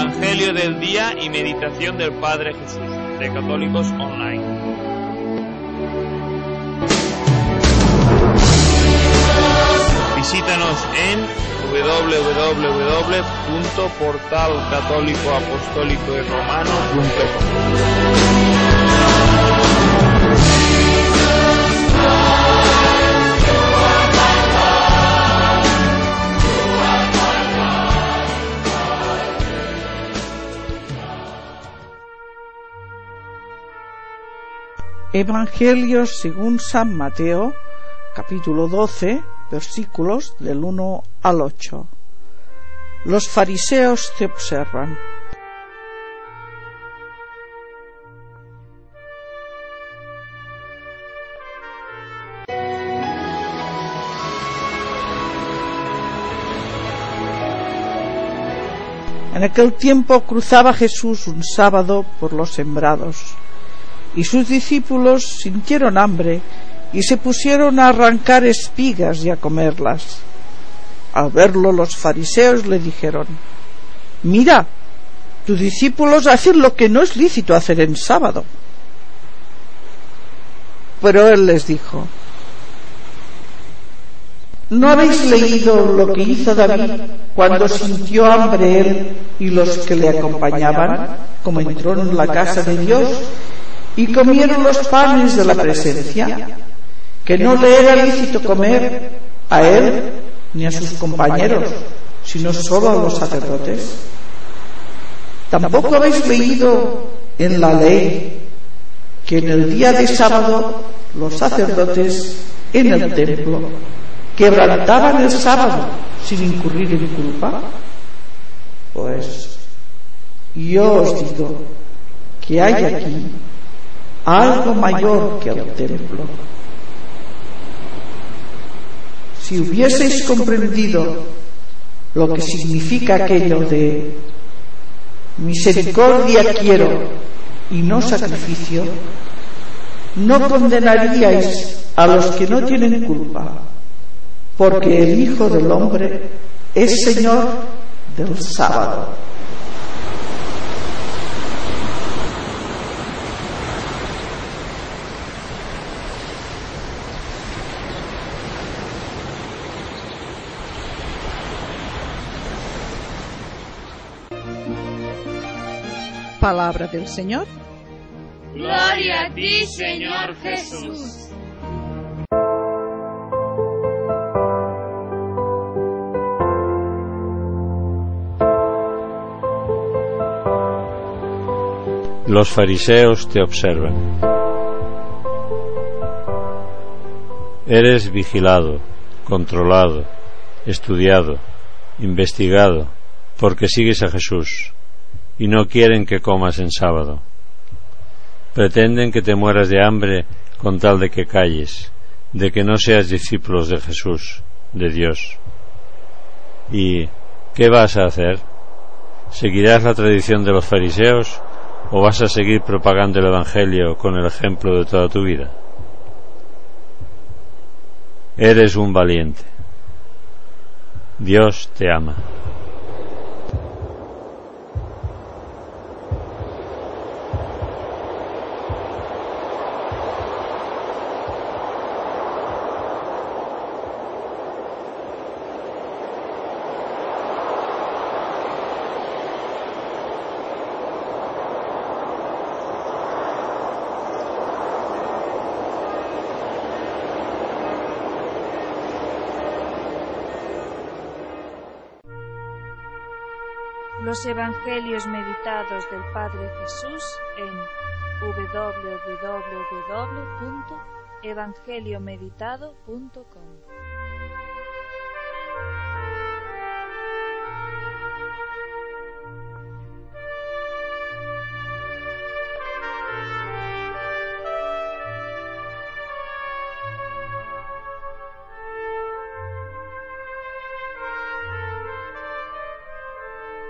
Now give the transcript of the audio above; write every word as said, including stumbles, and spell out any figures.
Evangelio del día y meditación del Padre Jesús, de Católicos Online. Visítanos en doble u doble u doble u punto portal católico apostólico y romano punto com. Evangelio según San Mateo, capítulo doce, versículos del uno al ocho. Los fariseos te observan. En aquel tiempo cruzaba Jesús un sábado por los sembrados, y sus discípulos sintieron hambre y se pusieron a arrancar espigas y a comerlas. Al verlo, los fariseos le dijeron: «Mira, tus discípulos hacen lo que no es lícito hacer en sábado». Pero él les dijo: ¿no habéis leído lo que hizo David cuando sintió hambre él y los que le acompañaban, como entró en la casa de Dios y comieron los panes de la presencia, que no le era lícito comer a él ni a sus compañeros, sino solo a los sacerdotes? ¿Tampoco habéis leído en la ley que en el día de sábado los sacerdotes en el templo quebrantaban el sábado sin incurrir en culpa? Pues yo os digo que hay aquí algo mayor que el templo. Si hubieseis comprendido lo que significa aquello de misericordia quiero y no sacrificio, no condenaríais a los que no tienen culpa, porque el Hijo del Hombre es Señor del sábado. Palabra del Señor. Gloria a ti, Señor Jesús. Los fariseos te observan. Eres vigilado, controlado, estudiado, investigado, porque sigues a Jesús y no quieren que comas en sábado. Pretenden que te mueras de hambre con tal de que calles, de que no seas discípulos de Jesús, de Dios. ¿Y qué vas a hacer? ¿Seguirás la tradición de los fariseos o vas a seguir propagando el Evangelio con el ejemplo de toda tu vida? Eres un valiente. Dios te ama. Los Evangelios meditados del Padre Jesús en doble u doble u doble u punto evangeliomeditado punto com.